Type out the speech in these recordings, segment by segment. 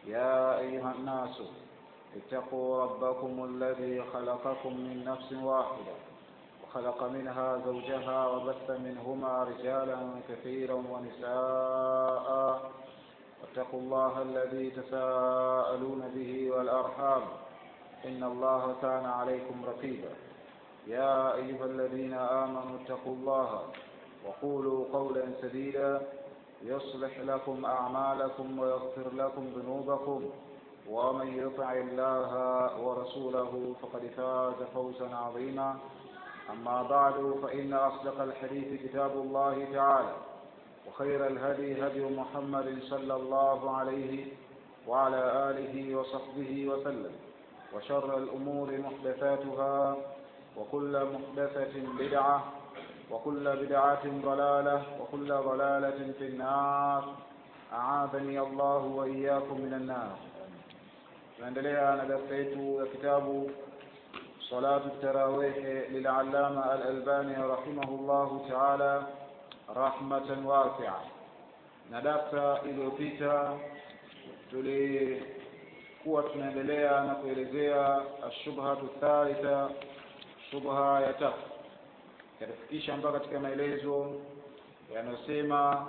يا أيها الناس اتقوا ربكم الذي خلقكم من نفس واحدة وخلق منها زوجها وبث منهما رجالا كثيرا ونساء واتقوا الله الذي تساءلون به والأرحام إن الله كان عليكم رقيبا يا أيها الذين آمنوا اتقوا الله وقولوا قولا سديدا يصلح لكم أعمالكم ويغفر لكم ذنوبكم ومن يطع الله ورسوله فقد فاز فوزا عظيما أما بعد فإن أصدق الحديث كتاب الله تعالى وخير الهدي هدي محمد صلى الله عليه وعلى آله وصحبه وسلم وشر الأمور محدثاتها وكل محدثة بدعة وكل بدعة ضلالة وكل ضلالة في النار أعاذني الله وإياكم من النار. نندلع ندرسيت كتاب صلاة التراويح للعلامة الألباني رحمه الله تعالى رحمة واسعة. ندرس iliyopita tulikuwa tunaendelea na kuelezea ashubhatu thalitha, shubha ya tatu, kafikisha mpaka katika maelezo yanayosema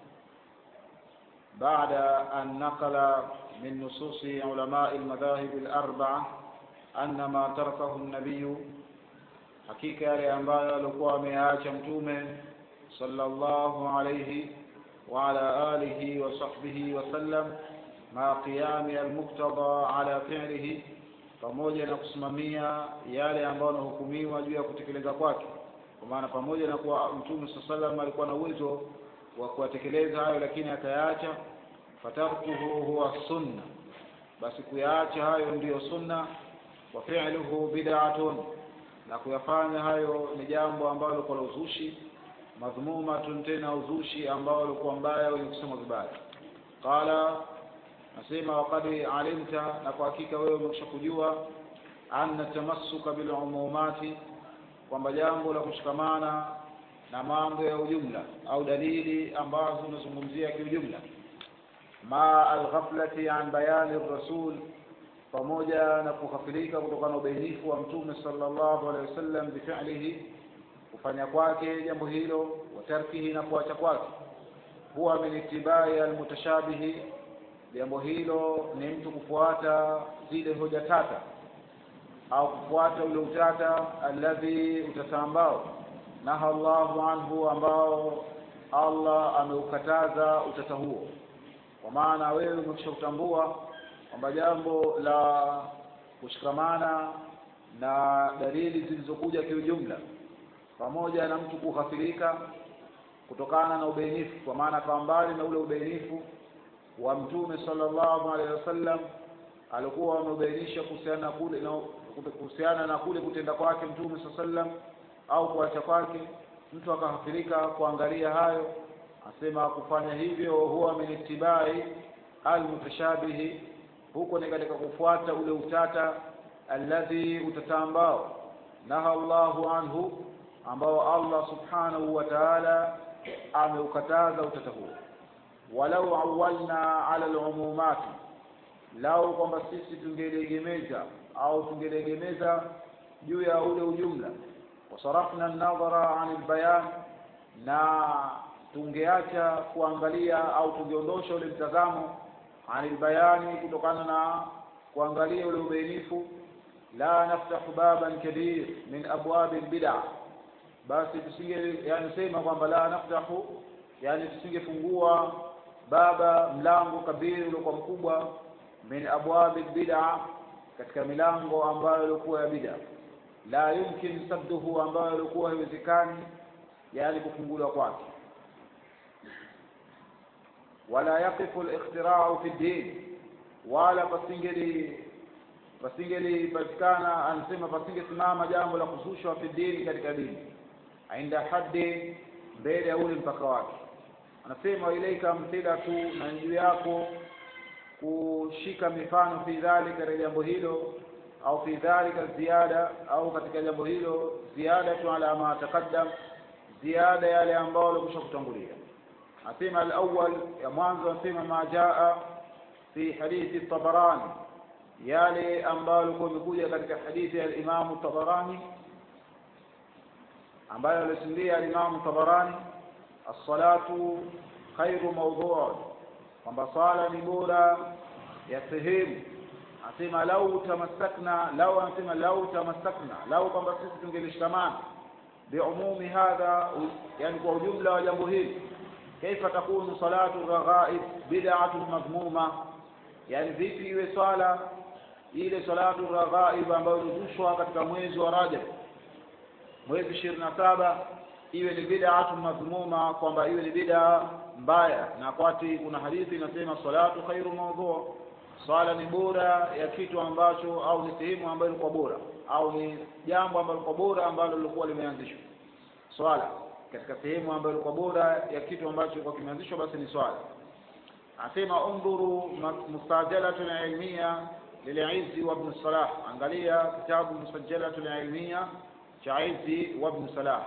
baada an naqala min nususi ulama al-madahib al-arba'a anna ma tarakahu an-nabiy, hakika yale ambayo alikuwa ameacha mtume sallallahu alayhi wa ala alihi wa sahbihi wa sallam ma qiyami al-muqtada ala fi'lihi, pamoja na kusimamia yale ambayo yanahukumiwa juu ya kutekeleza kwake. Kwa maana pamoja na kuwa mtume sallallahu alayhi wasallam alikuwa na uwezo wa kutekeleza hayo lakini akayaacha, fatarkuhu huwa sunna, basi kuyaacha hayo ndiyo sunna. Wa fi'luhu bid'atun, na kuyafanya hayo ni jambo ambalo kwa uzushi, madhmumatun, tena uzushi ambao ulikuwa mbaya wenye kusema vibaya. Qala, nasema waqad alimta, na kwa hakika wewe umeshakujua, anna tamassuka bil umumati, kwamba jambo la kushikamana na mambo ya ujumla au dalili ambazo tunazungumzia kiujumla, ma al-ghaflati an bayani ar-rasul, pamoja na kughafilika kutokana na ubainifu wa mtume sallallahu alaihi wasallam bifi'lihi, kufanya kwake jambo hilo, wa tarkihi, na kuacha kwake, huwa min ittibai al-mutashabihi, jambo hilo ni mtu kufuata zile hoja tata au kufuata ule utata alladhi, utata ambao naha Allahu anhu, ambao Allah ameukataza utata huo. Kwa maana wewe umeshakutambua kwamba jambo la kushikamana na dalili zilizokuja kiujumla, pamoja na mtu kughafilika kutokana na ubainifu, kwa maana kwa mbali na ule ubainifu wa mtume sallallahu alaihi wasallam alikuwa amebainisha kuhusiana na kule kutenda kwake mtume sallallahu alaihi wasallam au kuacha kwake, mtu akahafirika kuangalia hayo, asema kufanya hivyo huwa min ittibai al-mutashabihi, huko ni katika kufuata ule utata alladhi, utata ambao naha Allahu anhu, ambao Allah subhanahu wa ta'ala ameukataza utata huo. Walau awalna ala al-umumat, lau kwamba sisi tungelegemeza au tungelegemeza juu ya ule ujumla, wasarafna an-nadhara 'an al-bayan, na tungeacha kuangalia au tungeondosha ule mtazamo 'an al-bayani, kutokana na kuangalia ule ubainifu, la naftahu baban kabir min abwab al-bid'ah, basi sema kwamba la naftahu, tusingefungua baba, mlango kabiri uliokuwa mkubwa, min abwab al-bid'ah, katika milango ambayo ilikuwa ya bid'a, la yumkin sadduhu, ambayo ilikuwa haiwezekani kufunguliwa kwake. Wala yaqifu al-ikhtira'u fi ad-din, wala pasingepatikana, anasema pasingesimama jambo la kuzushwa fi dini, katika dini, inda haddi, mbele ya ule mpaka wake. Anasema ilaika mthilatu, na juu yako kushika mifano, fi dhalika, katika jambo hilo, au fi dhalika ziada, au katika jambo hilo ziada tu ala ma taqaddam, ziada yale ambao walikwisha kutangulia. Asema al-awwal, ya mwanzo, asema ma jaa في حديث الطبراني yale ambayo kumekuja katika hadithi ya Imam Tabarani ambayo alisimulia Imam Tabarani as-salatu khairu mawdu', kwamba sala ni bora ya sehemu. Asema lau tamassakna lau kwamba sisi tungelishikamana biumumi hadha, yani kwa ujumla wa jambo hili, kaifa takunu salatu raghaib bid'atun madhmuma, yani vipi iwe swala ile salatu raghaib ambayo ilizushwa katika mwezi wa Rajab, mwezi 27, iwe ni bid'atun madhmuma, kwamba iwe ni bid'a mbaya. Na kwati kuna hadithi inasema salatu khairu mawdu', swala ni bora ya kitu ambacho, au ni sehemu ambayo ilikuwa bora, au ni jambo ambalo lilikuwa bora ambalo lilikuwa limeanzishwa. Swala katika sehemu ambayo ilikuwa bora ya kitu ambacho kilikuwa kimeanzishwa, basi ni swala. Asema undhuru mustajalatun ilmiya lil'Izzi wa Ibn Salah, angalia kitabu mustajalatun ilmiya cha Izzi wa Ibn Salah.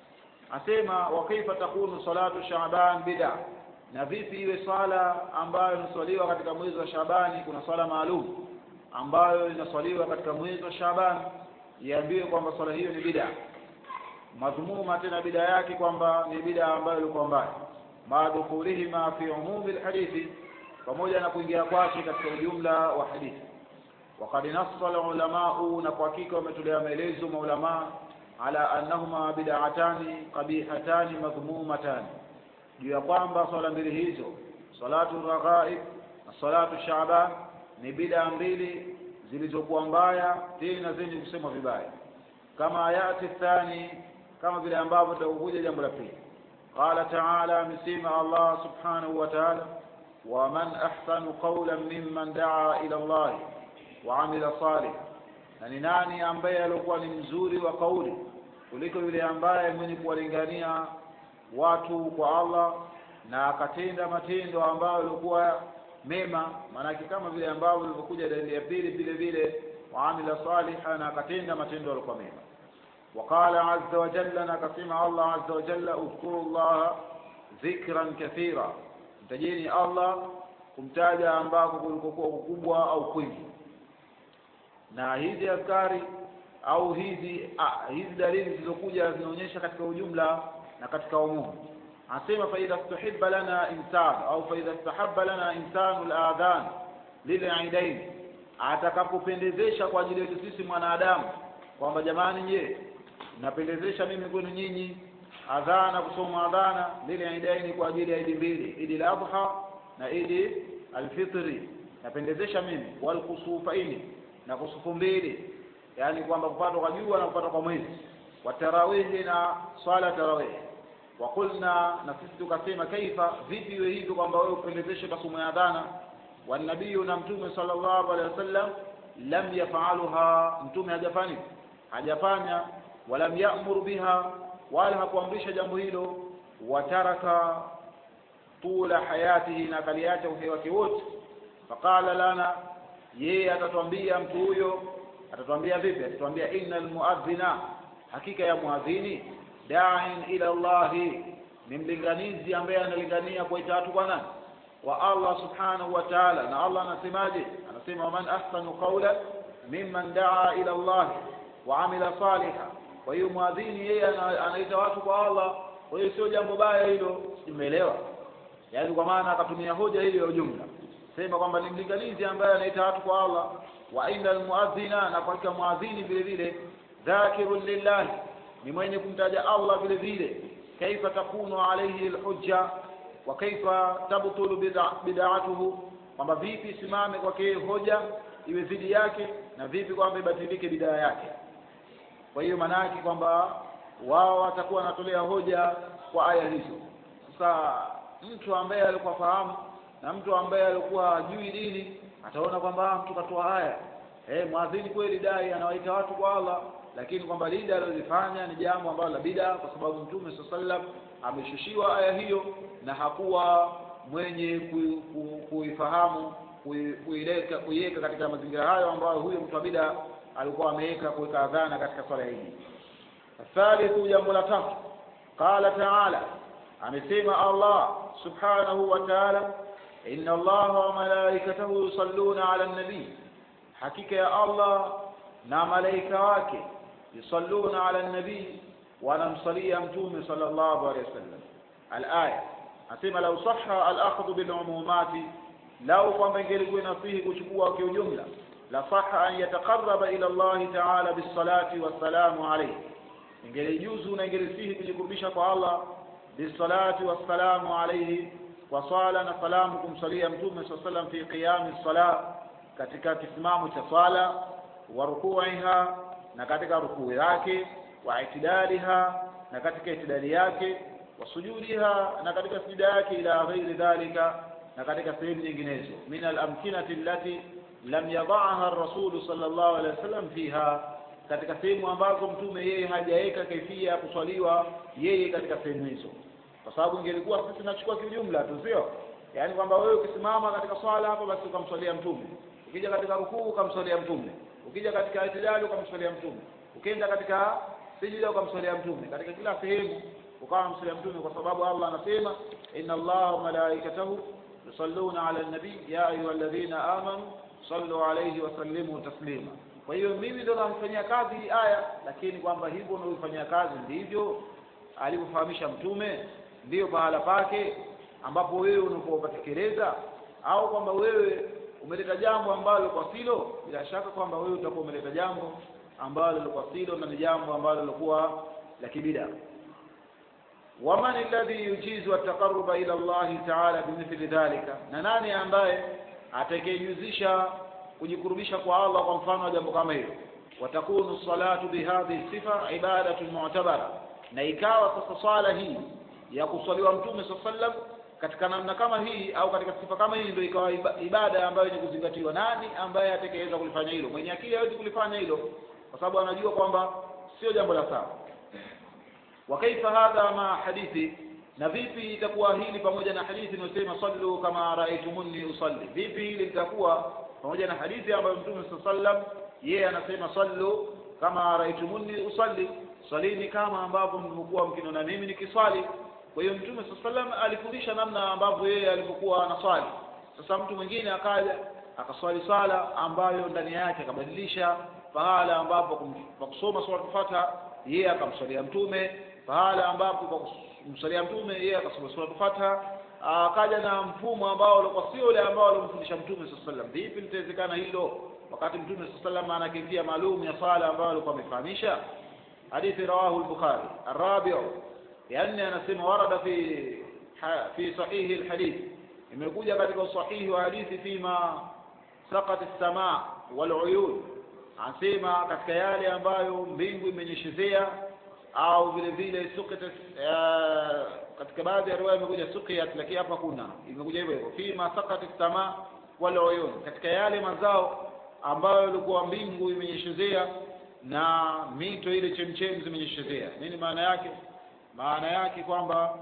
Asema wa kaifa takunu salatu Shaaban bid'a, na vipi iwe swala ambayo inaswaliwa katika mwezi wa Shaabani. Kuna swala maalum ambayo inaswaliwa katika mwezi wa Shaaban, iambiwe kwamba swala hiyo ni bid'a madhmuma, tena bid'a yake kwamba ni bid'a ambayo ilikuwa mbaya, maadhukurihima fi umumi alhadithi, pamoja na kuingia kwake katika ujumla wa hadithi. Waqad nassala ulamau, na kwa hakika wametolea maelezo maulama, ala annahuma bid'atani qabihatani madhmumatani, juu ya kwamba swala mbili hizo, salatu raghaib na salatu Shaaban, ni bid'a mbili zilizokuwa mbaya, tena zenye kusema vibaya. Kama ayati thani, kama vile ambavyo tutakuja jambo la pili. Qala ta'ala, amesema Allah subhanahu wa ta'ala, wa man ahsanu qawlan mimman da'a ila Allah wa 'amila salih, na ni nani ambaye alikuwa ni mzuri wa kauli kuliko yule ambaye mwenye kuwalingania watu kwa Allah na akatenda matendo ambayo yalikuwa mema. Maana kama vile ambavyo ilivyokuja dalili ya pili vile vile, wa 'amila salihan, na akatenda matendo yalikuwa mema. وقال عز وجل, نكسم الله عز وجل, اذكروا الله ذكرا كثيرا, mtajeni Allah kumtaja ambako kulikokuwa kukubwa au kwingi. Na hizi askari au hizi dalili zilizokuja zinaonyesha katika ujumla na katika umumu. Anasema fa idha istahibba lana insan, au fa idha istahabba lana insanu al-adhan lil'idain, atakapopendezesha kwa ajili yetu sisi mwanadamu kwamba jamani, je, napendezesha mimi kwenu nyinyi adhana, kusoma adhana lile idaini kwa ajili ya idi mbili, idi al-adha na idi al-fitri, napendezesha mimi, wal kusufaini, na kusufu mbili, yani kwamba kupata kwa jua na kupata kwa mwezi, wa tarawih na swala tarawih. Wa qulna, na sisi tukasema, kaifa, vipi iwe hivyo kwamba wewe upendezeshe kusoma ya adhana, wa nabii na mtume sallallahu alaihi wasallam lam yaf'aluha, mtume hajafanya, walam ya'muru biha, wala hakuamrisha jambo hilo, wataraka tula hayatihi, na kaliacha uhai wake wote. Faqala lana, yeye atatuambia mtu huyo, atatuambia vipi? Atatuambia innal muadhdhina, hakika ya muadhini, da'in ila Allah, ni mlinganizi ambaye analingania kwa watu kwa nani? Wa Allah subhanahu wa ta'ala. Na Allah anasemaje? Anasema man ahsanu qawlan mimman da'a ila Allah wa 'amila salihan. Kwa hiyo muadhini yeye anaita watu kwa Allah, kwa hiyo sio jambo baya hilo. Umeelewa? Yaani kwa maana akatumia hoja hiyo ya jumla, sema kwamba ni mlinganizi ambaye anaita watu kwa Allah. Wa innal muadhina, na kwa muadhini vile vile, dhakirun lillah, ni mwenye kumtaja Allah vile vile. Kaifa takunu alayhi alhujja wa kaifa tabtulu bid'atuhu, kwamba vipi simame kwake hoja iwe dhidi yake, na vipi kwamba ibatilike bid'a yake. Kwa hiyo maana yake kwamba wao watakuwa wanatolea hoja kwa aya hizo. Sasa mtu ambaye alikuwa fahamu na mtu ambaye alikuwa hajui dini ataona kwamba mtu katoa aya, muadhini kweli dai anawaita watu kwa Allah, lakini kwamba lile alilofanya ni jambo ambalo la bid'a, kwa sababu Mtume sallallahu ameshushiwa aya hiyo na hakuwa mwenye kuifahamu, kuiweka katika mazingira hayo ambayo huyo mtu wa bid'a alikuwa ameweka kuweka adhana katika swala hii. Thalithu, jambo la tatu, qala ta'ala, amesema Allah subhanahu wa ta'ala, inna Allaha wa malaikatahu yusalluna ala an-nabi, hakika ya Allah na malaika wake yusalluna ala an-nabi, wanamsalia mtume sallallahu alayhi wasallam. Al-aya asema law sahha al-akhdhu bil umumati, lau kwamba ingelikuwa nasihi kuchukua kwa ujumla, la sahha an yataqarraba ila Allah ta'ala bis salati was salamu alayhi, ingelijuzu na ingelisihi kujikurubisha kwa Allah bis salati was salamu alayhi, kwa swala na salamu kumsalia mtume sallallahu alayhi wasallam fi qiyam as-salat, katika kisimamo cha swala, wa ruku'iha, na katika rukuu yake, wa itidaliha, na katika itidali yake, wa sujudiha, na katika sujudi yake, ila ghairi dhalika, na katika sehemu nyinginezo, min al-amkinati allati lam yad'aha ar-rasul sallallahu alayhi wasallam fiha, katika sehemu ambazo mtume yeye hajaweka kaifia ya kuswaliwa yeye katika sehemu hizo. Kwa sababu ingelikuwa sisi tunachukua kiujumla tu, sio yani kwamba wewe ukisimama katika swala hapo basi ukamswalia mtume, ukija katika rukuu ukamswalia mtume, ukija katika itidali ukamswalia mtume, ukienda katika sijida ukamswalia mtume, katika kila sehemu ukawa mswalia mtume, kwa sababu Allah anasema inna Allaha wa malaikatahu yusalluna ala an-nabi ya ayyuhalladhina amanu sallu alayhi wa sallimu taslima. Kwa hiyo mimi ndo namfanyia kazi hii aya, lakini kwamba hivyo unaofanyia kazi ndivyo alivyofahamisha mtume, ndio pahala pake ambapo wewe unapopatekeleza, au kwamba wewe umeleta jambo ambalo kwa silo, bila shaka kwamba wewe utakuwa umeleta jambo ambalo kwa silo na ni jambo ambalo lilikuwa la kibida. Waman alladhi yujizu at-taqarruba ila Allah ta'ala bimithli dhalika, na nani ambaye atakayejuzisha kujikurubisha kwa Allah kwa mfano wa jambo kama hilo. Watakunu salatu bihadhi sifa ibadatu mu'tabara, na ikawa sasa swala hii ya kuswaliwa mtume sallam katika namna kama hii au katika sifa kama hii ndio ikawa ibada ambayo ni kuzingatiwa. Nani ambaye atakayeweza kulifanya hilo? Mwenye akili hawezi kulifanya hilo, kwa sababu anajua kwamba sio jambo la sawa. Wa kaifa hadha ma hadithi, na vipi itakuwa hili pamoja na hadithi inayosema sallu kama raaitumuni usalli? Vipi hili litakuwa pamoja na hadithi ambayo mtume sallam yeye anasema sallu kama raaitumuni usalli, salini kama ambavyo mlikuwa mkiniona mimi nikiswali. Kwa hiyo mtume sallam alifundisha namna ambavyo yeye alipokuwa anaswali. Sasa mtu mwingine akaja akaswali sala ambayo ndani yake akabadilisha, pahala ambapo kwa kusoma sura Fatiha yeye akamswalia mtume, pahala ambapo kwa kumswalia mtume yeye akasoma sura Fatiha, akaja na mfumo ambao ulikuwa sio ule ambao alimfundisha mtume sallam. Vipi litawezekana hilo wakati mtume sallam ana kifia maalum ya sala ambayo alikuwa amefahamisha? Hadithi rawahu al-Bukhari. Arabi'u, yani anasema warada fi sahihi al-hadith, imekuja katika sahihi wa hadithi fima saqat as-samaa wal uyun, anasema katika yale ambayo mbingu imenyeshezea, au vile vile suqat, katika baadhi ya riwaya imekuja suqiyat, lakini hapa kuna imekuja hivyo hivyo fima saqat as-samaa wal uyun, katika yale mazao ambayo ilikuwa mbingu imenyeshezea na mito ile chemchem zimenyeshezea. Nini maana yake? Maana yake kwamba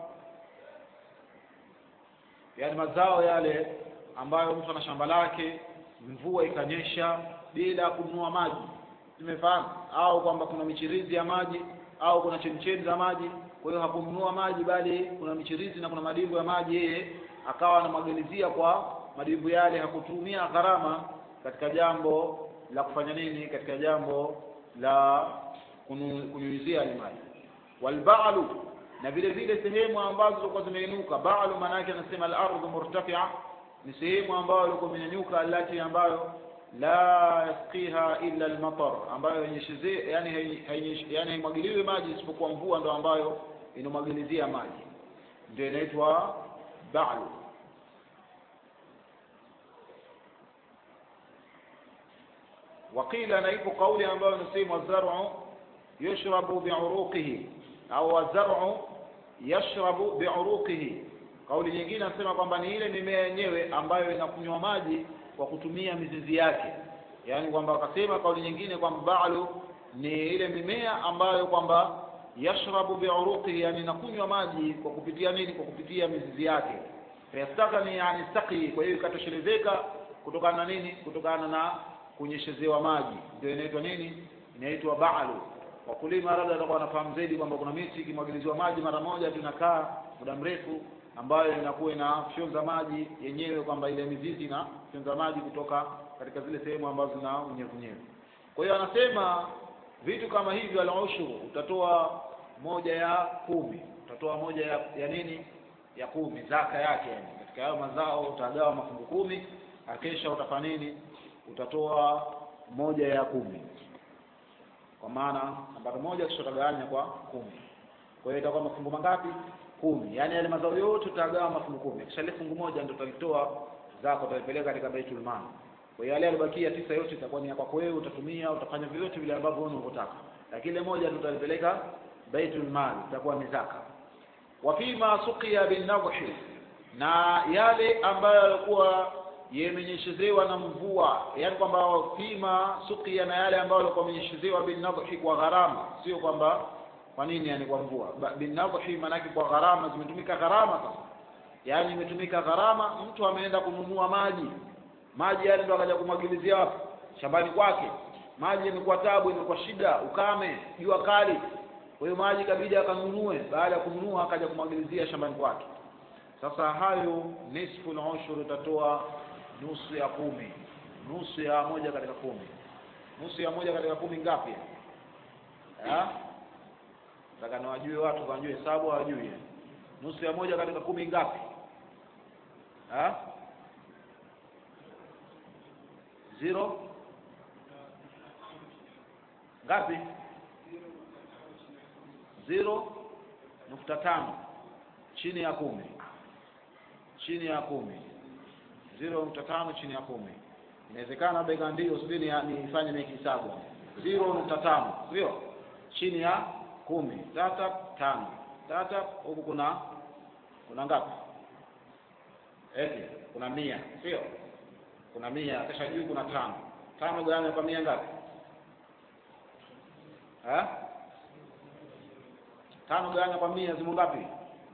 yani mazao yale ambayo mtu ana shamba lake, mvua ikanyesha bila kununua maji, tumefahamu, au kwamba kuna michirizi ya maji au kuna chemchem za maji, kwa hiyo hakununua maji bali kuna michirizi na kuna madimbu ya maji, yeye akawa anamwagilizia kwa madimbu yale, hakutumia gharama katika jambo la kufanya nini, katika jambo la kunyunyizia maji. Walba'lu, na vile vile sehemu ambazo zilikuwa zimeinuka. Ba'lu maana yake anasema al-ardhu murtafi'a, ni sehemu ambayo ilikuwa imenyanyuka, alati ambayo la yasqiha illa al-matar, ambayo yenyesheze yani haimwagiliwi maji isipokuwa mvua, ndio ambayo inomwagilizia maji, ndio inaitwa ba'lu. Waqila, na ipo kauli ambayo inasema zar'u yashrabu bi'uruqihi au zar'u yashrabu bi'uruqihi. Kauli nyingine inasema kwamba ni ile mimea yenyewe ambayo inakunywa maji kwa kutumia mizizi yake, yani kwamba akasema kauli nyingine kwamba ba'lu ni ile mimea ambayo kwamba yashrabu bi'uruqihi, yani inakunywa maji kwa kupitia nini? Kwa kupitia mizizi yake. Yastakani, yani saqi, kwa hiyo ikatoshelezeka kutokana na nini? Kutokana na kunyeshezewa maji, ndio inaitwa nini? Inaitwa ba'lu. Wakulima labda watakuwa wanafahamu zaidi kwamba kuna miti ikimwagiliziwa maji mara moja tunakaa muda mrefu, ambayo inakuwa inafyonza maji yenyewe, kwamba ile mizizi na fyonza maji kutoka katika zile sehemu ambazo zina unyevunyevu. Kwa hiyo anasema vitu kama hivyo al-ushuru utatoa 1/10, utatoa 1 ya nini ya 10 zaka yake, yani katika hayo mazao utagawa mafungu 10, akesha utafanya nini, utatoa 1/10, kwa maana nambari 1 kisha utagawanya kwa 10. Kwa hiyo itakuwa mafungu mangapi? 10. Yani yale mazao yote utagawa mafungu 10, kisha ile fungu moja ndio utalitoa zaka, utalipeleka katika Baitul Mal. Kwa hiyo yale yalibakia 9 yote itakuwa ni kwako wewe, utatumia, utafanya vyote vile ambavyo wewe unataka, lakini ile moja ndio utalipeleka Baitul Mal, itakuwa ni zaka. Wa fima suqiya bin nadhi, na yale ambayo yalikuwa yemenyeshezewa na mvua, yani kwamba fima suqiya, na yale ambayo yalikuwa yemenyeshezewa bin nadhi kwa gharama, sio kwamba kwa nini yani kwa mvua. Bin nadhi maana yake kwa gharama, zimetumika gharama. Sasa yani imetumika gharama, mtu ameenda kununua maji yale ndo akaja kumwagilizia wapi? Shambani kwake. Maji yamekuwa tabu, imekuwa shida, ukame, jua kali. Kwa hiyo maji kabidi akanunue, baada ya kununua akaja kumwagilizia shambani kwake. Sasa hayo nisfu al-ushur utatoa nusu ya 10. Nusu ya 1 katika 10. Nusu ya 1 katika 10 ngapi? Nataka niwajue watu wajue hesabu, hawajui. Nusu ya 1 katika 10 ngapi? Zero ngapi? 0.5 chini ya 10. Chini ya 10. 0.5 chini ya 10. Inawezekana bega ndio subiri nifanye hesabu. 0.5 sio? Chini ya 10. Tata 5. Tata huku kuna ngapi? Kuna 100, sio? Kuna 100, kisha juu kuna 5. 5 gawanya kwa 100 ngapi? 5 gawanya kwa 100 zimu ngapi?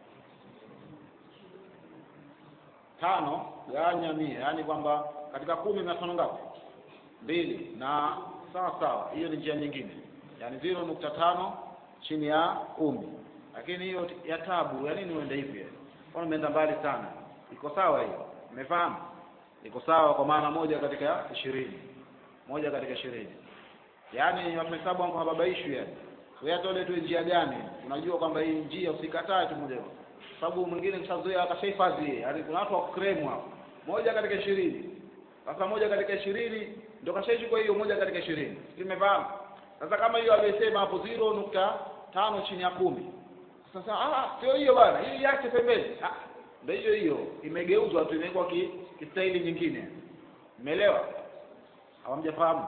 5 gawanya 100, yani kwamba katika 10 na 5 ngapi? 2. Na sawa, hiyo ni njia nyingine. Yani 0.5 chini ya 10. Lakini hiyo ya tabu, yani ni uende hivi. Kwa umeenda mbali sana. Iko sawa hiyo? Umefahamu? Iko sawa kwa maana 1 katika 20. 1 katika 20. Yaani wamehesabu kwa babaishu yani. Wewe atole tu njia gani? Unajua kwamba hii njia usikatae tu moja. Sababu mwingine kishazoea akashahifadhi. Yaani kuna watu wa kukremu hapo. 1 katika 20. Sasa 1 katika 20 ndio kashaishi, kwa hiyo 1 katika 20. Umefahamu? Sasa kama hiyo amesema hapo 0.5 chini ya 10. Sasa sio hiyo bwana. Hii yake pembeni. Ndio hiyo imegeuzwa tu, imekuwa kistaili nyingine. Umeelewa? Hawamjafahamu?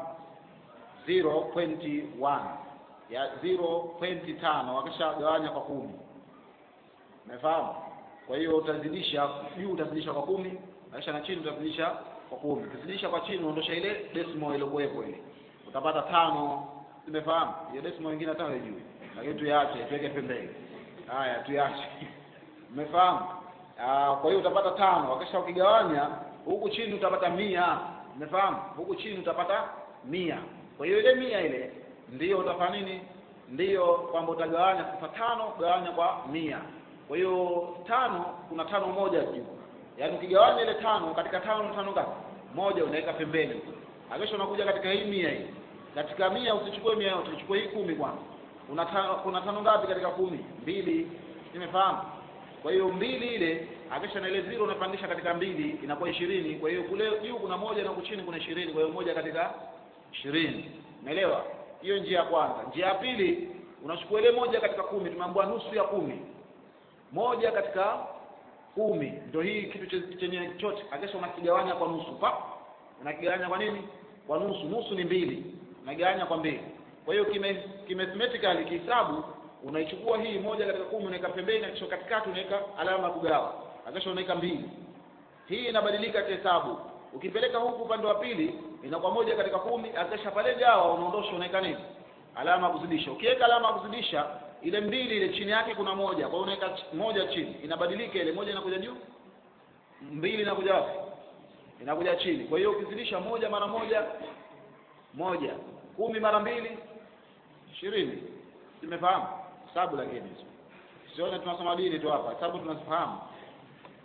0.1 ya 0.5 wakishagawanya kwa 10. Umefahamu? Kwa hiyo utazidisha juu, utazidisha kwa 10, kisha na chini utazidisha kwa 10. Ukizidisha kwa chini uondosha ile decimal ile kuwepo ile, utapata 5. Umefahamu? Hiyo decimal nyingine hata hujui, lakini tuyaache, tuweke pembeni. Haya, tuyaache. Umefahamu? Kwa hiyo utapata 5, wakisha ukigawanya huku chini utapata 100. Umefahamu? Huku chini utapata 100. Kwa hiyo ile 100 ile ndio utafanya nini? Ndio kwamba utagawanya sasa 5 gawanya kwa 100. Kwa hiyo 5 kuna 5 moja juu. Yaani ukigawanya ile 5 katika 5 ngapi? Moja unaweka pembeni. Hakisha unakuja katika hii 100 hii. Katika 100 usichukue 100 yote, uchukue hii 10 kwanza. Kuna 5 ngapi katika 10? 2. Nimefahamu? Kwa hiyo 2 ile hakisha na ile 0 unapandisha katika 2 inakuwa 20. Kwa hiyo kule juu kuna 1 na huko chini kuna 20. Kwa hiyo 1 katika 20. Umeelewa? Hiyo njia ya kwanza. Njia ya pili unachukua ile 1 katika 10, tumeambiwa nusu ya 10. 1 katika 10 ndio hii kitu chenye chote. Hakisha unakigawanya kwa nusu. Unakigawanya kwa nini? Kwa nusu. Nusu ni 2. Unagawanya kwa 2. Kwa hiyo kimathematically kihesabu unaichukua hii 1 katika 10 unaweka pembeni, na kisha katikati unaweka alama ya kugawa. Hakisha unaweka 2. Hii inabadilika kihesabu. Ukipeleka huku upande wa pili inakuwa 1 katika 10, akisha pale gawa unaondosha, unaweka nini? Alama ya kuzidisha. Ukiweka alama ya kuzidisha ile 2 ile chini yake kuna 1. Kwa hiyo unaweka 1 chini. Inabadilika ile 1 inakuja juu. 2 inakuja wapi? Inakuja chini. Kwa hiyo ukizidisha 1 mara 1 1, 10 mara 2 20. Tumefahamu? Hesabu lakini hizo. Sione tunasoma dini tu hapa. Hesabu tunazifahamu.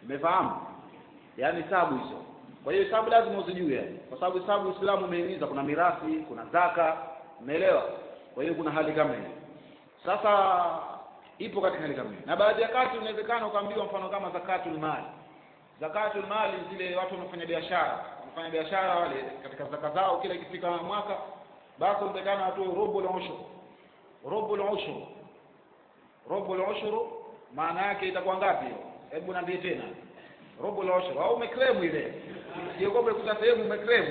Umefahamu? Yaani hesabu hizo. Kwa hiyo hesabu lazima uzijue, kwa sababu hesabu Uislamu umehimiza, kuna mirathi, kuna zaka, umeelewa? Kwa hiyo kuna hali kama hiyo. Sasa ipo katika hali kama hiyo. Na baadhi ya kati inawezekana ukaambiwa mfano kama zakatul mali. Zakatul mali zile watu wanafanya biashara wale katika zaka zao kila ikifika mwaka basi inawezekana watu rubul ushur maana yake itakuwa ngapi hiyo? Hebu niambie tena. Rubul ushur au umeclaim ile? Siogope kuta sehemu umeclaim.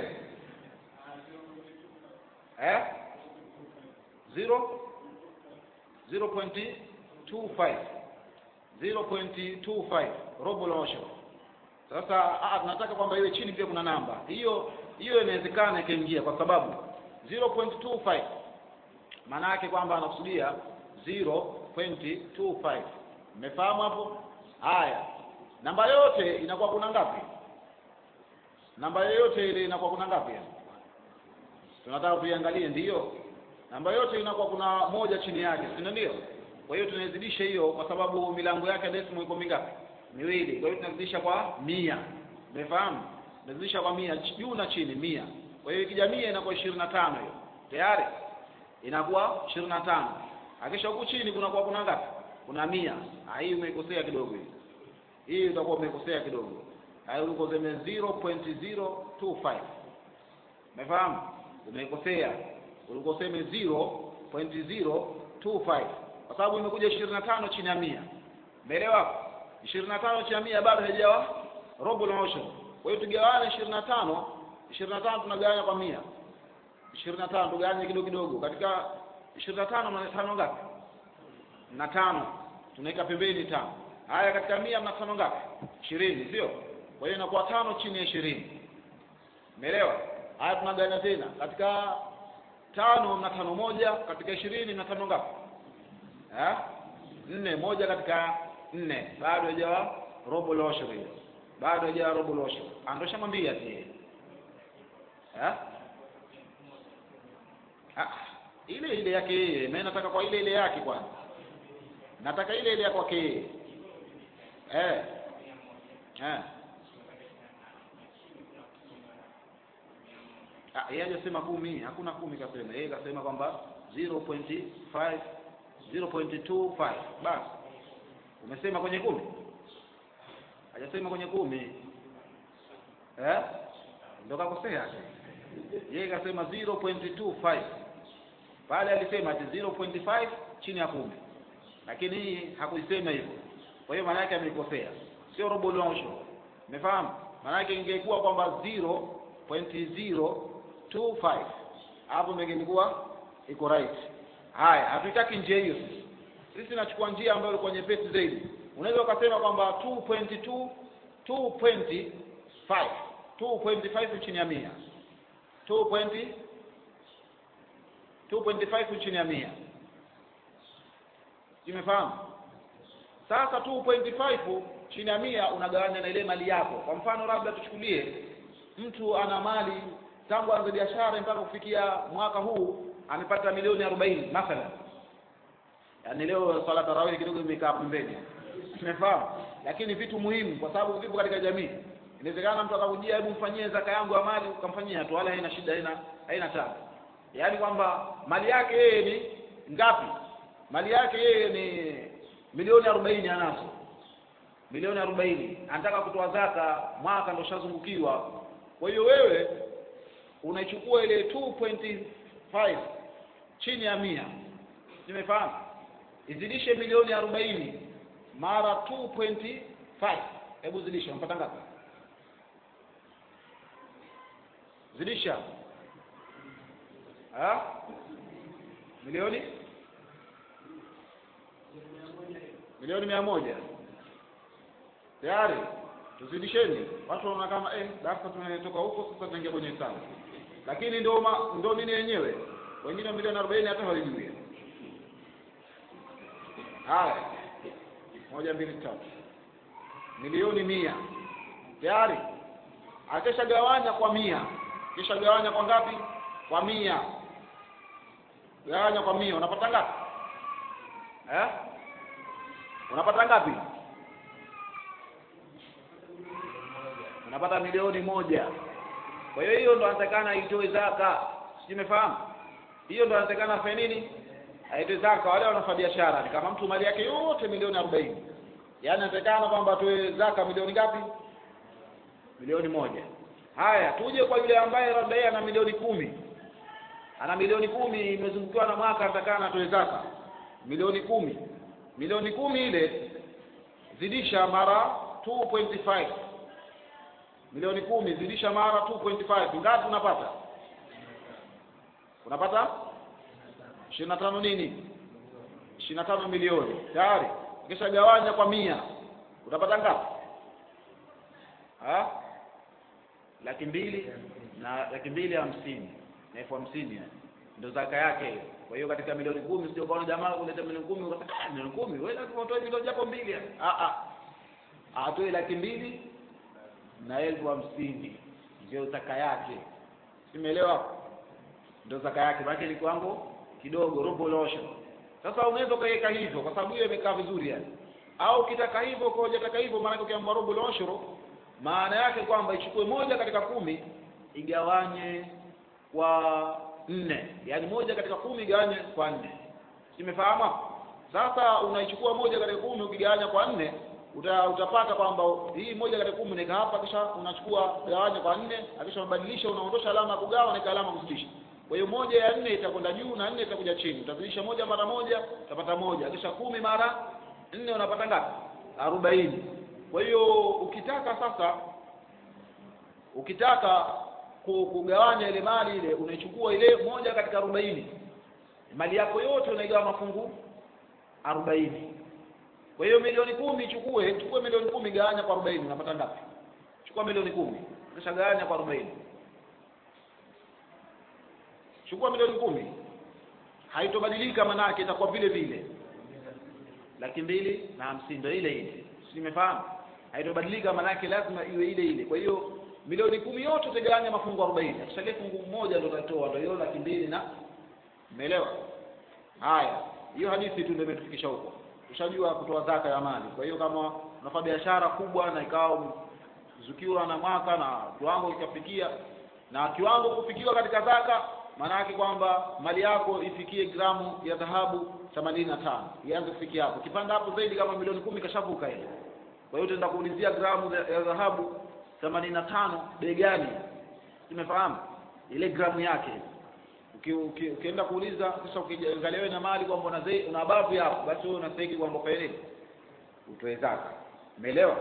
0.25 rubul ushur. Sasa tunataka kwamba iwe chini pia kuna namba. Hiyo inawezekana ikaingia kwa sababu 0.25 maana yake kwamba anakusudia 0.25. Umefahamu hapo? Haya. Namba yote inakuwa kuna ngapi? Namba yote ile inakuwa kuna ngapi? Tunataka tuiangalie ndio. Namba yote inakuwa kuna moja chini yake, si ndio? Kwa hiyo tunazidisha hiyo kwa sababu milango yake decimal iko mingapi? Miwili. Kwa hiyo tunazidisha kwa 100. Umefahamu? Tunazidisha kwa 100 juu na chini 100. Kwa hiyo ikija 100 inakuwa 25 hiyo. Tayari? Inakuwa 25. Akisha huku chini kuna ngapi? Kuna 100. Hii umeikosea kidogo hii. Hii utakuwa umekosea kidogo. Hayo uliko zeme 0.025. Umefahamu? Umeikosea. Uliko sema 0.025. Kwa sababu imekuja 25 chini ya 100. Umeelewa? 25 chini ya 100 bado haijawa rubul ushur. Kwa hiyo tugawane 25 tunagawanya kwa 100. 25 tugawanye kidogo. Katika 25 mna 5 ngapi? Na 5. Tunaweka pembeni 5. Haya katika 100 mna 5 ngapi? 20, sio? Kwa hiyo inakuwa 5 chini ya 20. Umeelewa? Haya tunagawanya tena. Katika 5 mna 5 moja, katika 20 mna 5 ngapi? 4 moja katika 4. Bado haijawa rubul ushur hiyo. Bado haijawa rubul ushur. Andosha mwambie ati. Ile yake yeye. Mimi nataka kwa ile yake kwanza. Nataka ile ya kwake yeye. Yeye hajasema 10, hakuna 10 kasema. Yeye kasema kwamba 0.25 basi. Umesema kwenye 10? Hajasema kwenye 10. Ndio kakosea. Yeye kasema 0.25. Pale alisema ati 0.5 chini ya 10. Lakini hii hakuisema hivyo. Kwa hiyo maana yake amekosea. Sio rubul ushur. Umefahamu? Maana yake ingekuwa kwamba 0.025. Hapo ingekuwa iko right. Haya, hatutaki njia hiyo sisi. Sisi tunachukua njia ambayo ilikuwa nyepesi zaidi. Unaweza ukasema kwamba 2.5 chini ya 100. 2.5 chini ya 100. Umefahamu? Sasa 2.5 chini ya 100 unagawanya na ile mali yako. Kwa mfano labda tuchukulie mtu ana mali tangu aanze biashara mpaka kufikia mwaka huu amepata milioni 40 mathalan. Yaani leo swala tarawih kidogo imekaa pembeni. Umefahamu? Lakini vitu muhimu kwa sababu vipo katika jamii. Inawezekana mtu akakujia hebu mfanyie zaka yangu ya mali ukamfanyia tu wala haina shida, haina tabu. Yaani kwamba mali yake yeye ni ngapi? Mali yake yeye ni milioni 40 anazo. Milioni 40. Anataka kutoa zaka, mwaka ndo shazungukiwa. Kwa hiyo wewe unaichukua ile 2.5 chini ya 100. Nimefahamu? Izidishe milioni 40 mara 2.5. Hebu zidisha, unapata ngapi? Zidisha. Milioni 100. Tayari tuzidisheni. Watu wanaona kama darasa tumetoka huko sasa tunaingia kwenye hesabu. Lakini ndio nini yenyewe? Wengine milioni 40 hata hawajui. Haya. 1 2 3. Milioni 100. Tayari. Akisha gawanya kwa 100. Kisha gawanya kwa ngapi? Kwa 100. Gawanya kwa 100 unapata ngapi? Unapata ngapi? anapata milioni 1. Kwa hiyo ndo anatakana itoe zaka. Simefahamu? Hiyo ndo anatakana afanye nini? Aitoe zaka. Wale wanafanya biashara ni kama mtu mali yake yote milioni 40. Yaani anatakana kwamba atoe zaka milioni ngapi? Milioni 1. Haya, tuje kwa yule ambaye labda yeye ana milioni 10. Ana milioni 10 imezungukiwa na mwaka, anatakana atoe zaka milioni 10. Milioni 10 ile zidisha mara 2.5. Milioni 10 zidisha mara 2.5. Ngapi unapata? Unapata 25 nini? 25 milioni. Tayari. Kisha gawanya kwa 100. Utapata ngapi? 200,000 na 250,000 na 50,000 ndio zaka yake. Kwa hiyo katika milioni 10 sio kwa jamaa kuleta milioni 10 ukasema milioni 10 wewe lazima utoe milioni japo 2. Atoe 200,000 na 50,000 ndio zaka yake. Simeelewa? Ndio zaka yake. Maana ni kiwango kidogo, robo losho. Sasa unaweza kaweka hivyo kwa sababu hiyo imekaa vizuri yani. Au kitaka hivyo kwa hujataka hivyo, maana ukiamua robo losho maana yake kwamba ichukue 1 katika 10 igawanye kwa 4. Yaani 1 katika 10 igawanye kwa 4. Simefahamu? Sasa unaichukua 1 katika 10 ukigawanya kwa 4, utapata kwamba hii 1 katika 10 nika hapa, kisha unachukua gawanya kwa 4, kisha unabadilisha, unaondosha alama ya kugawa na alama kuzidisha. Kwa hiyo 1 ya 4 itakwenda juu na 4 itakuja chini. Utazidisha 1 mara 1 utapata 1. Kisha 10 mara 4 unapata ngapi? 40. Kwa hiyo ukitaka kugawanya ile mali ile, unaichukua ile 1 katika 40. Mali yako yote unaigawa mafungu 40. Kwa hiyo milioni 10 chukue milioni 10 gawanya kwa 40 unapata ngapi? Chukua milioni 10 kisha gawanya kwa 40. Chukua milioni 10. Haitobadilika, maana yake itakuwa vile vile. 250,000 ndio ile ile. Simefahamu? Haitobadilika, maana yake lazima iwe ile ile. Kwa hiyo milioni 10 yote utagawanya mafungu 40. Kisha fungu moja ndio utatoa, ndio hiyo 200,000 na umeelewa? Haya, hiyo hadithi tu ndio imetufikisha huko. Ushajua kutoa zaka ya mali. Kwa hiyo kama unafanya biashara kubwa na ikawa zukiwa na mwaka na kiwango kikafikia, na kiwango kufikiwa katika zaka, maana yake kwamba mali yako ifikie gramu ya dhahabu 85. Ianze kufikia hapo. Kipanda hapo zaidi kama milioni 10 kashavuka ile. Kwa hiyo utaenda kuulizia gramu ya dhahabu 85 bei gani? Tumefahamu ile gramu yake. Ukienda kuuliza, kisha ukiangalia na mali kwamba una babu hapo, basi wewe unastahili kwamba kwa nini utoe zaka. Umeelewa?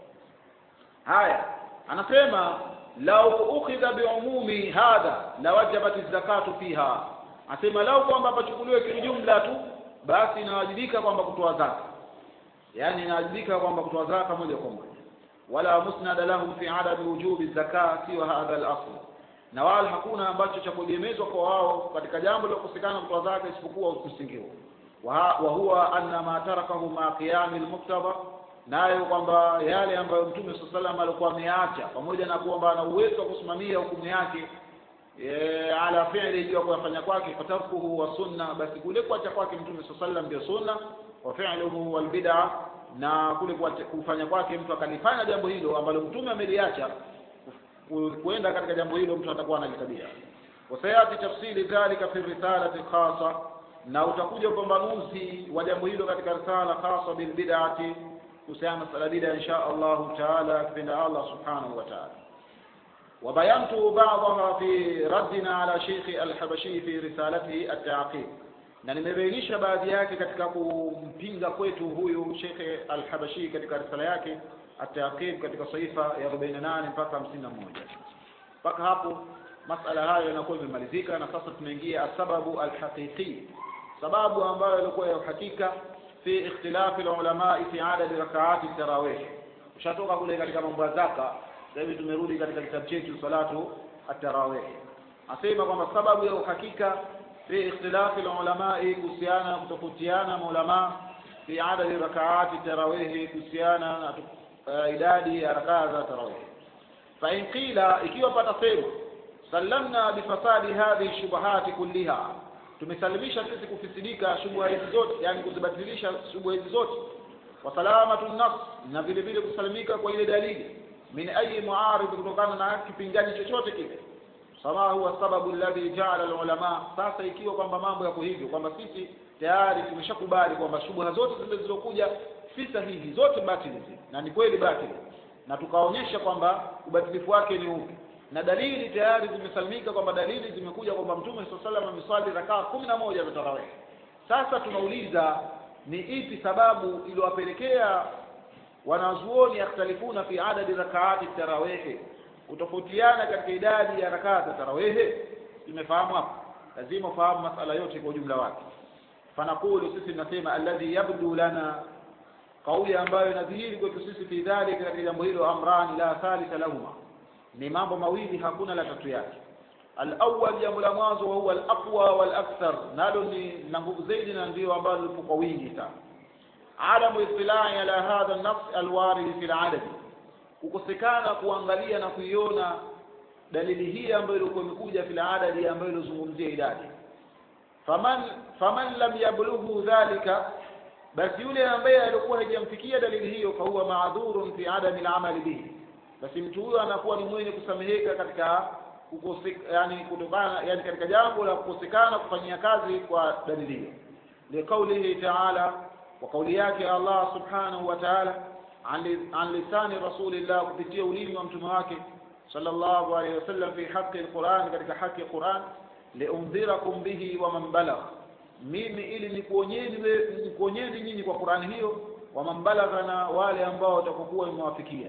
Haya, anasema lau ukhidha biumumi hadha la wajabat zakatu fiha. Anasema lau kwamba pachukuliwe kijumla tu, basi inawajibika kwamba kutoa zaka. Yaani inawajibika kwamba kutoa zaka moja kwa moja. Wala musnad lahum fi adad wujubi zakati wa hadha al-asl. Na wala hakuna ambacho cha kuegemezwa kwa wao katika jambo la kukosekana kutoa zaka isipokuwa msingi huo. Wa huwa anna ma tarakahu ma qiyam al-muqtada, nayo kwamba yale ambayo Mtume sallallahu alayhi wasallam alikuwa ameacha, pamoja na kwamba ana uwezo wa kusimamia hukumu yake ala fi'li hiyo kwa kufanya kwake, fatarkuhu wa sunna, basi kule kuacha kwake Mtume sallallahu alayhi wasallam ndio sunna, wa fi'luhu wal bid'ah, na kule kufanya kwake mtu akalifanya jambo hilo ambalo Mtume ameliacha, kuenda katika jambo hilo mtu atakuwa analikabia. Wasayati tafsiri dhalika fi risalati khassa, na utakuja upambanuzi wa jambo hilo katika risala khassa bil bid'ati, kuhusiana masala bid'a insha Allah taala kipenda Allah subhanahu wa ta'ala. Wabayantu ba'daha fi raddina ala Sheikh al-Habashi fi risalatihi at-Ta'qib, na nimebainisha baadhi yake katika kumpinga kwetu huyu Sheikh al-Habashi katika risala yake at-Ta'qib katika saifa ya 48 mpaka 51. Mpaka hapo masala hayo yanakuwa yamemalizika, na sasa tunaingia sababu al-haqiqi, sababu ambayo ilikuwa ya uhakika fi ikhtilaf al-ulama fi adad rak'at at-tarawih. Ushatoka kule katika mambo ya zaka, sasa tumerudi katika kitabu chetu salatu at-tarawih. Asema kwamba sababu ya uhakika fi ikhtilaf al-ulama, kuhusiana kutofautiana maulama fi adad rak'at at-tarawih, kuhusiana na idadi ya rakaa za tarawih. Fa in qila, ikiwa patasema sallamna bi fasadi hadhihi shubuhati kulliha, tumesalimisha sisi kufisidika shubha hizi zote, yani kuzibatilisha shubha hizi zote, wa salamatu nafs, na vile vile kusalimika kwa ile dalili, min ayi muarid, kutokana na kipingani chochote kile. Sama huwa sababu alladhi ja'ala alulama. Sasa ikiwa kwamba mambo yako hivyo, kwamba sisi tayari tumeshakubali kwamba shubha zote zilizokuja si sahihi, zote batili, na ni kweli batili, na tukaonyesha kwamba ubatilifu wake ni upi, na dalili tayari zimesalimika, kwamba dalili zimekuja kwamba Mtume sallallahu alayhi wasallam ameswali rakaa 11 za tarawih. Sasa tunauliza ni ipi sababu iliyowapelekea wanazuoni yakhtalifuna fi adadi rakaati tarawih, kutofautiana katika idadi ya rakaa za tarawih? Tumefahamu hapo, lazima ufahamu masala yote kwa ujumla wake. Fanaqulu, sisi tunasema alladhi yabdu lana, kauli ambayo inadhihiri kwetu sisi fi dhalika, katika jambo hilo, amrani la thalitha lahuma, ni mambo mawili, hakuna la tatu yake. Al-awwal, jambo la mwanzo, wa huwa al-aqwa wal-akthar, nalo ni na nguvu zaidi na ndio ambalo lipo kwa wingi sana. Adamu istilai ala hadha an-nafs al-warid fi al-adad, kukosekana kuangalia na kuiona dalili hii ambayo ilikuwa imekuja fi al-adad, ambayo ilizungumzia idadi. Faman lam yablughu dhalika, basi yule ambaye alikuwa hajamfikia dalili hiyo, fa huwa ma'dhurun fi adami al-amali bihi, basi mtu huyo anakuwa ni mwenye kusameheka katika kutokana katika jambo la kukosekana kufanyia kazi kwa dalili hiyo. Liqaulihi ta'ala, wa kauli yake Allah subhanahu wa ta'ala, an lisani rasulillah, kupitia ulimi wa mtume wake sallallahu alayhi wasallam, fi haqqi alquran, katika haki ya Quran, liundhirakum bihi wa man balagh, mimi ili nikuonyeni nyinyi kwa Qur'an hiyo, wa man balagha, na wale ambao watakokuwa imewafikia.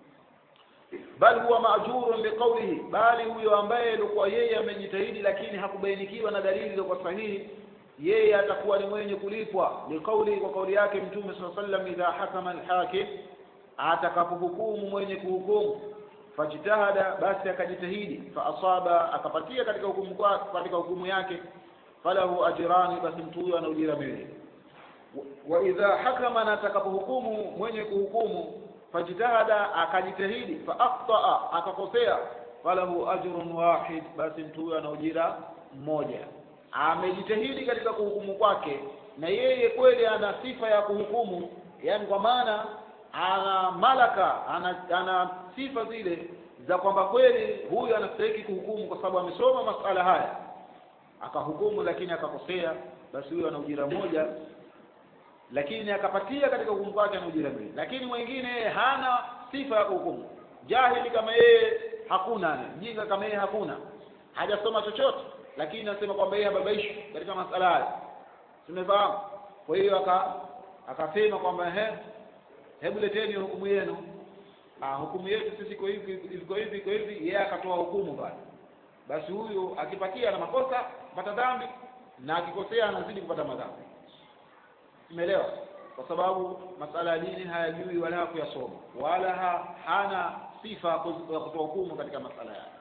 Bal huwa ma'jurun biqawlihi, bali huyo ambaye alikuwa yeye amejitahidi lakini hakubainikiwa na dalili za kwa sahihi, yeye atakuwa ni mwenye kulipwa. Liqawli, kwa kauli yake Mtume sallallahu alayhi wasallam, idha hakama al-hakim, atakapohukumu mwenye kuhukumu, fajtahada, basi akajitahidi, fa asaba, akapatia katika hukumu yake, falahu ajrani, basi mtu huyo ana ujira mbili. Wa idha hakama, na atakapohukumu mwenye kuhukumu, fajtahada, akajitahidi, fa akhtaa, akakosea, falahu ajrun wahid, basi mtu huyo ana ujira mmoja. Amejitahidi katika kuhukumu kwake, na yeye kweli ana sifa ya kuhukumu, yani kwa maana ana malaka, ana sifa zile za kwamba kweli huyu anastahili kuhukumu kwa sababu amesoma masala haya, akahukumu lakini akakosea, basi huyo ana ujira mmoja, lakini akapatia katika hukumu kwake ana ujira mbili. Lakini mwingine hana sifa ya kuhukumu, jahili kama yeye hakuna, mjinga kama yeye hakuna, hajasoma chochote, lakini anasema kwamba yeye hababaishwi katika masala haya. Tumefahamu? Kwa hiyo akasema kwamba hebu leteni hukumu yenu. Hukumu yetu sisi iko hivi, yeye akatoa hukumu bali. Basi huyu akipatia na makosa pata dhambi, na akikosea anazidi kupata madhambi. Umeelewa? Kwa sababu masala ya dini hayajui wala kuyasoma, wala hana sifa ya kutoa hukumu katika masala haya.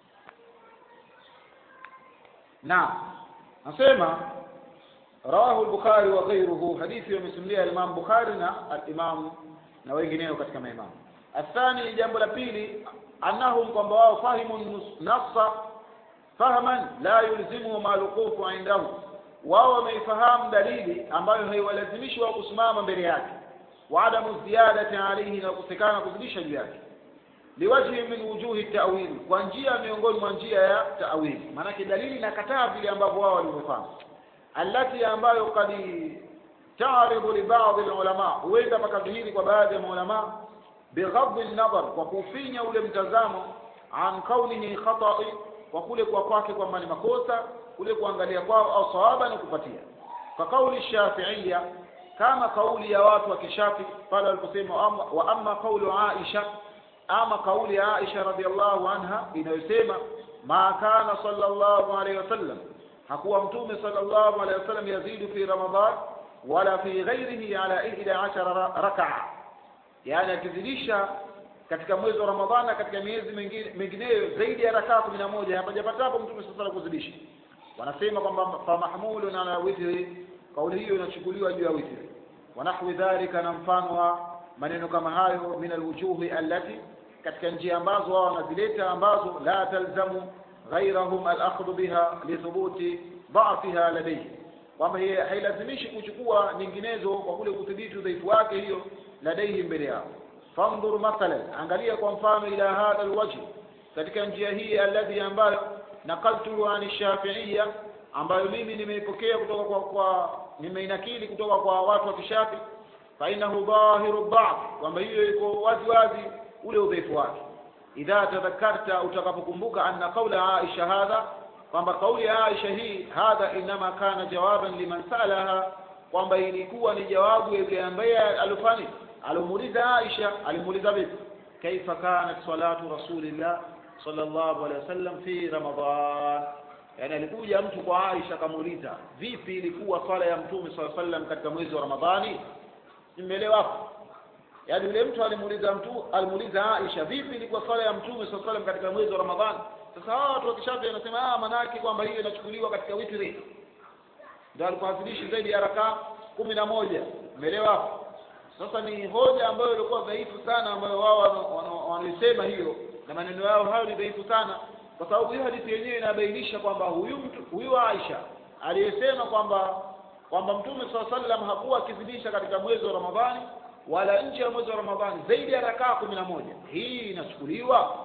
Na nasema rawahu al-Bukhari wa ghayruhu, hadithi yamesimulia Imam Bukhari na al-Imam na wengineo katika maimamu. Athani, jambo la pili, annahum, kwamba wao fahimu nafsa fahaman la yulzimu maluqufu indahu, wao wameifahamu dalili ambayo haiwalazimishi wao kusimama mbele yake, wa adamu ziyadati alayhi, na kusekana kuzidisha juu yake, liwajhi min wujuhi ta'wil, kwa njia miongoni mwa njia ya ta'wil. Maana dalili inakataa vile ambavyo wao walivyofahamu, allati, ambayo kadi taaribu li baadhi ulama, huenda pakadhihiri kwa baadhi ya maulama, bighadhi an-nazar, kwa kufinya ule mtazamo, an kaunihi khata'i, kwa kule kwa kwake kwamba ni makosa, kule kuangalia kwao, au sawaba na kupatia. Kwa kauli Shafi'iyya, kama kauli ya watu wa Kishafi pale waliposema, wa amma kaulu Aisha, ama kauli ya Aisha radhiallahu anha inayosema, ma kana sallallahu alayhi wasallam, hakuwa Mtume sallallahu alayhi wasallam yazidu fi Ramadhan wala fi ghairihi ala 11 rak'a, yani akizidisha katika mwezi wa Ramadhani, katika miezi mingineyo zaidi ya rakaa 11, hapajapatapo Mtume sallallahu alayhi kuzidisha. Wanasema kwamba fa mahmulun ala witri, kauli hiyo inachukuliwa juu ya witri. Wanahwi dhalika, na mfano wa maneno kama hayo, min alwujuhi allati, katika njia ambazo wao wanazileta, ambazo la talzamu ghayrahum al-akhdhu biha li thubuti dha'fiha ladayhi, kwamba yeye hailazimishi kuchukua nyinginezo kwa kule kudhibiti udhaifu wake hiyo ladaihi, mbele yao. fanzur mathalan, angalia kwa mfano, ila hadha alwajh, katika njia hii alladhi ambayo naqaltu an Shafi'iyya, ambayo mimi nimeipokea kutoka kwa nimeinakili kutoka kwa watu wa Kishafi. Fa innahu dhahiru dha'f, kwamba hiyo iko wazi wazi ule udhaifu wake. Idha tadhakkarta, utakapokumbuka, anna qawla Aisha hadha, kwamba kauli ya Aisha hii, hadha inma kana jawaban liman salaha, kwamba ilikuwa ni jawabu ya yule ambaye alifani alimuuliza Aisha. Alimuuliza vipi? Kaifa kanat salatu rasulillah sallallahu alaihi wasallam fi Ramadhan, yani alikuja mtu kwa Aisha akamuuliza vipi ilikuwa swala ya mtume sallallahu alaihi wasallam katika mwezi wa Ramadhani. Nimeelewa hapo? Yani yule mtu alimuuliza Aisha vipi ilikuwa swala ya mtume sallallahu alaihi wasallam katika mwezi wa Ramadhani. Sasa hao watu wa Kishafi wanasema maana yake kwamba hiyo inachukuliwa katika witri, ndio alikuwasilisha zaidi ya rakaa 11. Umeelewa hapo? Sasa ni hoja ambayo ilikuwa dhaifu sana, ambayo wao wanasema hiyo, na maneno yao hayo ni dhaifu sana, kwa sababu hiyo hadithi yenyewe inabainisha kwamba huyu Aisha aliyesema kwamba mtume sallallahu alaihi wasallam hakuwa akizidisha katika mwezi wa Ramadhani wala nje ya mwezi wa Ramadhani zaidi ya rakaa 11. Hii inachukuliwa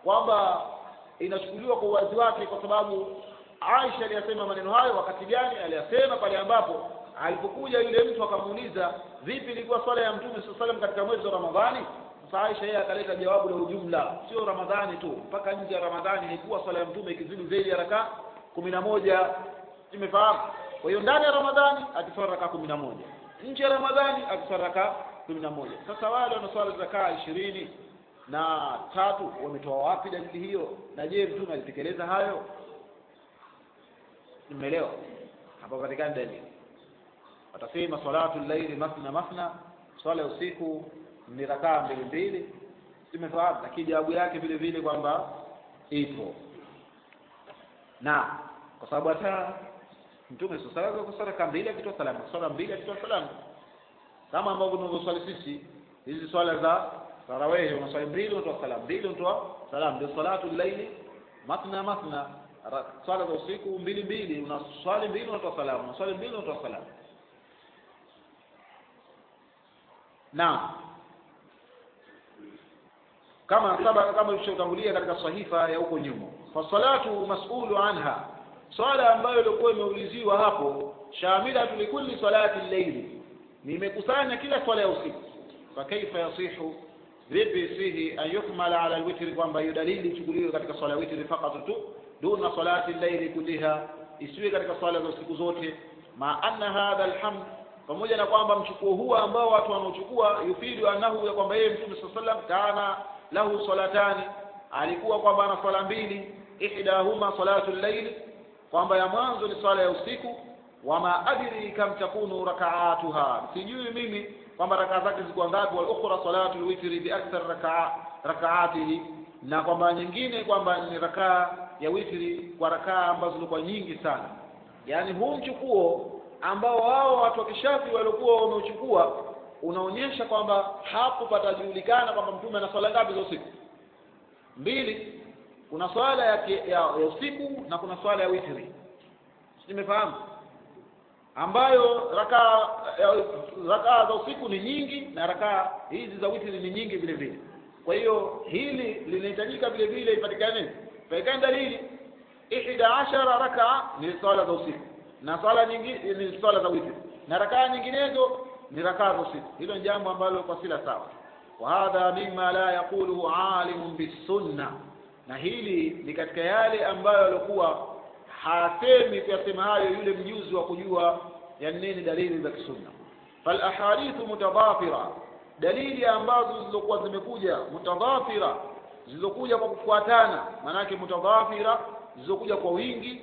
kwa uwazi wake, kwa sababu Aisha aliyasema maneno hayo wakati gani? Aliyasema pale ambapo alipokuja yule mtu akamuuliza vipi ilikuwa swala ya mtume sallallahu alaihi wasallam katika mwezi wa Ramadhani. Sasa Aisha yeye akaleta jawabu la ujumla, sio Ramadhani tu, mpaka nje ya Ramadhani ilikuwa swala ya mtume ikizidi zaidi ya rakaa 11. Tumefahamu? Kwa hiyo ndani ya Ramadhani akiswali rakaa 11, nje ya Ramadhani akiswali rakaa 11. Sasa wale wanaswali rakaa 23 wametoa wapi dalili hiyo? Na je, mtume alitekeleza hayo? Nimeelewa hapo katika dalili. Watasema salatu al-layli mathna, swala usiku ni rakaa 2. Tumefahamu, lakini jawabu yake vile vile kwamba ipo, na kwa sababu hata mtume sallallahu alaihi wasallam kwa mbili akitoa salamu, swala 2 akitoa salamu, kama ambavyo tunazoswali sisi hizi swala za tarawih, unaswali 2 unatoa salamu, 2 unatoa salamu, ndio salatu al-layli mathna. Swala za usiku 2, unaswali 2 unatoa salamu, unaswali 2 unatoa salamu. Na kama tulishotangulia katika sahifa ya huko nyuma, fa salatu mas'ulu anha, swala ambayo ilikuwa imeuliziwa hapo, shamilatu likulli salati al-layli, nimekusanya kila swala ya usiku. Fa kaifa yasihu, vipi sihi an yukmala ala al-witr, kwamba hiyo dalili ichukuliwe katika swala ya witri fakat tu, duna salati al-layli kulliha, isiwe katika swala za usiku zote. Ma anna hadha alhamd, pamoja na kwamba mchukuo huu ambao watu wanaochukua yufidu annahu, ya kwamba yeye mtume sallallahu alaihi wasallam kana lahu salatani, alikuwa kwamba ana swala 2, ihdahuma salatu al-layl, kwamba ya mwanzo ni swala ya usiku, wama adri kam takunu rak'atuha, sijui mimi kwamba rakaa zake ziko ngapi, wal ukhra salatu al-witri bi akthar rak'atihi, na kwamba nyingine kwamba ni rakaa ya witri kwa rakaa ambazo zilikuwa nyingi sana. Yani huu mchukuo ambao wao watu wa Kishafi walikuwa wameuchukua unaonyesha kwamba hapo patajulikana kwamba mtume ana swala ngapi za usiku? 2. Kuna swala ya usiku na kuna swala ya witri. Nimefahamu? Ambayo rakaa za usiku ni nyingi na rakaa hizi za witri ni nyingi vile vile. Kwa hiyo hili linahitajika vile vile ipatikane dalili 11 rakaa ni swala za usiku, na swala nyingine ni swala za witri, na rakaa nyinginezo ni rakaa za usiku. Hilo ni jambo ambalo kwa sila sawa. Wa hadha mimma la yaquluhu alimun bisunna, na hili ni katika yale ambayo alikuwa hasemi kuyasema hayo yule mjuzi wa kujua ya nini dalili za kisunna. Fal ahadithu mutadhafira, dalili ambazo zilizokuwa zimekuja mutadhafira, zilizokuja kwa kufuatana, maana yake mutadhafira, zilizokuja kwa wingi,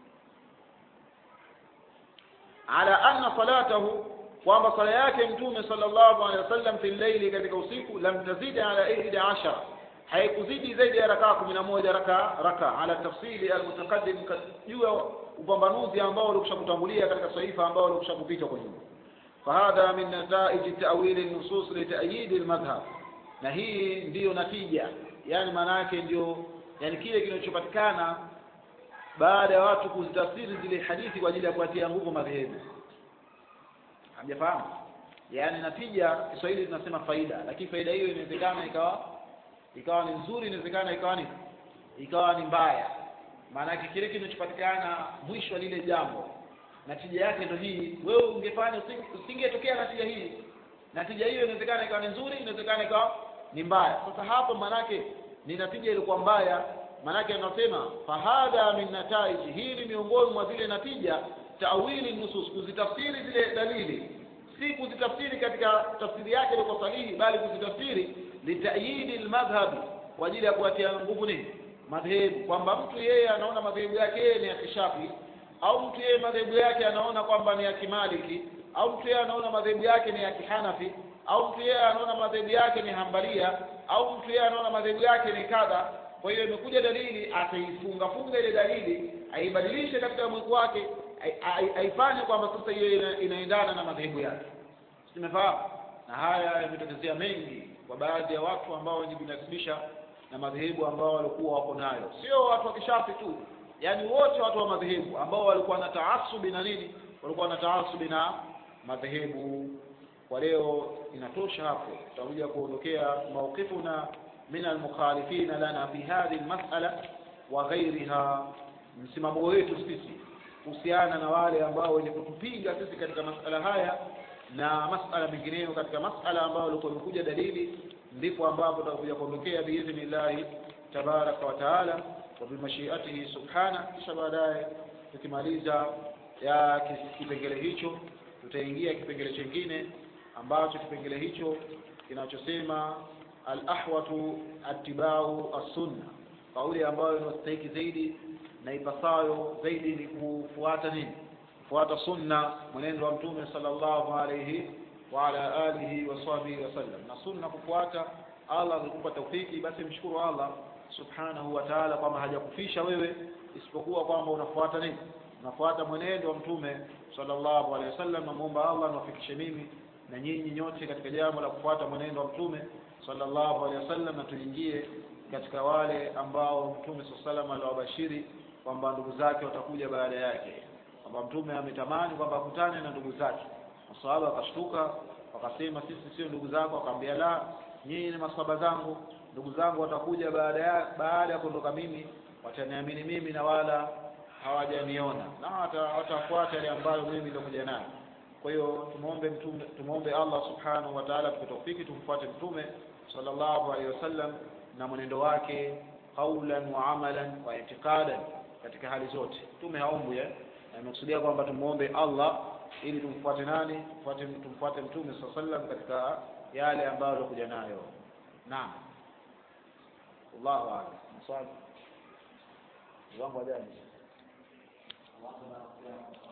ala anna salatahu, kwamba sala yake mtume sallallahu alaihi wasallam fi al-layli, katika usiku, lam tazid ala 11, haikuzidi zaidi ya rakaa 11 rakaa, ala tafsili al-mutaqaddim, jua upambanuzi ambao ulikushakutangulia katika sahifa ambao ulikushakupita kwa nyuma. Fahadha min nataij ta'wil an-nusus li ta'yid al-madhhab, na hii ndiyo natija, yani maana yake ndio yani kile kinachopatikana baada ya watu kuzitafsiri zile hadithi kwa ajili ya kuatia nguvu madhehebu. Hamjafahamu? yani natija Kiswahili tunasema faida, lakini faida hiyo inawezekana ikawa ni nzuri, inawezekana ikawa ni mbaya. Maana yake kile kinachopatikana mwisho wa lile jambo natija yake ndio hii, wewe ungefanya usingetokea natija hii. Natija hiyo inawezekana ikawa ni nzuri, inawezekana ikawa ni mbaya. Sasa hapo maana yake ni natija ilikuwa mbaya. Maana yake anasema fahadha min nataiji, hii ni miongoni mwa zile natija ta'wili nusus, kuzitafsiri zile dalili, si kuzitafsiri katika tafsiri yake ile sahihi, bali kuzitafsiri litayidi almadhhab, kwa ajili ya kuatia nguvu nini madhehebu, kwamba mtu yeye anaona madhehebu yake ni ya Kishafi, au mtu yeye madhehebu yake anaona kwamba ni ya Kimaliki, au mtu yeye anaona madhehebu yake ni ya Kihanafi, au mtu yeye anaona madhehebu yake ni Hanbalia, au mtu yeye anaona madhehebu yake ni kadha. Kwa hiyo imekuja dalili, ataifunga ile dalili, aibadilishe katika mwiko wake, aifanye kwamba sasa hiyo inaendana na madhehebu yake. Tumefahamu? Na haya yametokezea mengi kwa baadhi ya watu ambao wenye kunasibisha na madhehebu ambao walikuwa wako nayo, sio watu wa Kishafi tu, yani wote watu wa madhehebu ambao walikuwa na taasubi na nini, walikuwa na taasubi na madhehebu. Kwa leo inatosha hapo, tutakuja kuondokea mawqifuna min al-mukhalifina lana fi hadhihi al-mas'ala wa ghayriha, msimamo wetu sisi kuhusiana na wale ambao wenye kutupinga sisi katika masala haya na masala mengineyo katika masala ambayo walikuwa wamekuja dalili, ndipo ambapo tutakuja kuondokea biidhnillah tabaraka wa taala wa bimashiatihi subhana. Kisha baadaye tukimaliza ya kipengele hicho tutaingia kipengele kingine ambacho kipengele hicho kinachosema al-ahwatu attiba'u as-sunna, kauli ambayo inastahili zaidi na ipasayo zaidi ni kufuata nini? Kufuata sunna, mwenendo wa Mtume sallallahu alayhi wa ala alihi wa sahbihi wasallam. Na sunna kufuata, Allah akikupa taufiki basi mshukuru Allah subhanahu wa ta'ala kwamba hajakufisha wewe isipokuwa kwamba unafuata nini? Unafuata mwenendo wa Mtume sallallahu alayhi wasallam. Na muomba Allah anifikishe mimi na nyinyi nyote katika jambo la kufuata mwenendo wa Mtume sallallahu alayhi wasallam, na tuingie katika wale ambao Mtume sallallahu alayhi wasallam aliwabashiri kwamba ndugu zake watakuja baada yake, kwamba Mtume ametamani kwamba akutane na ndugu zake. Maswahaba wakashtuka wakasema, sisi sio ndugu zako. Akamwambia, la, nyinyi ni maswahaba zangu, ndugu zangu watakuja baada ya kuondoka mimi, wataniamini mimi na wala hawajaniona, na watafuata yale ambayo mimi nilikuja nayo. Kwa hiyo tumuombe Allah subhanahu wa ta'ala tukutofiki tumfuate Mtume sallallahu alaihi wasallam na mwenendo wake qaulan wa amalan wa i'tiqadan katika hali zote. Mtume haombwi na imekusudia kwamba tumuombe Allah ili tumfuate nani? Tumfuate Mtume sallallahu alaihi wasallam katika yale ambayo alikuja nayo. Naam. Allahu a'lam. Mswali. Wangu ajani.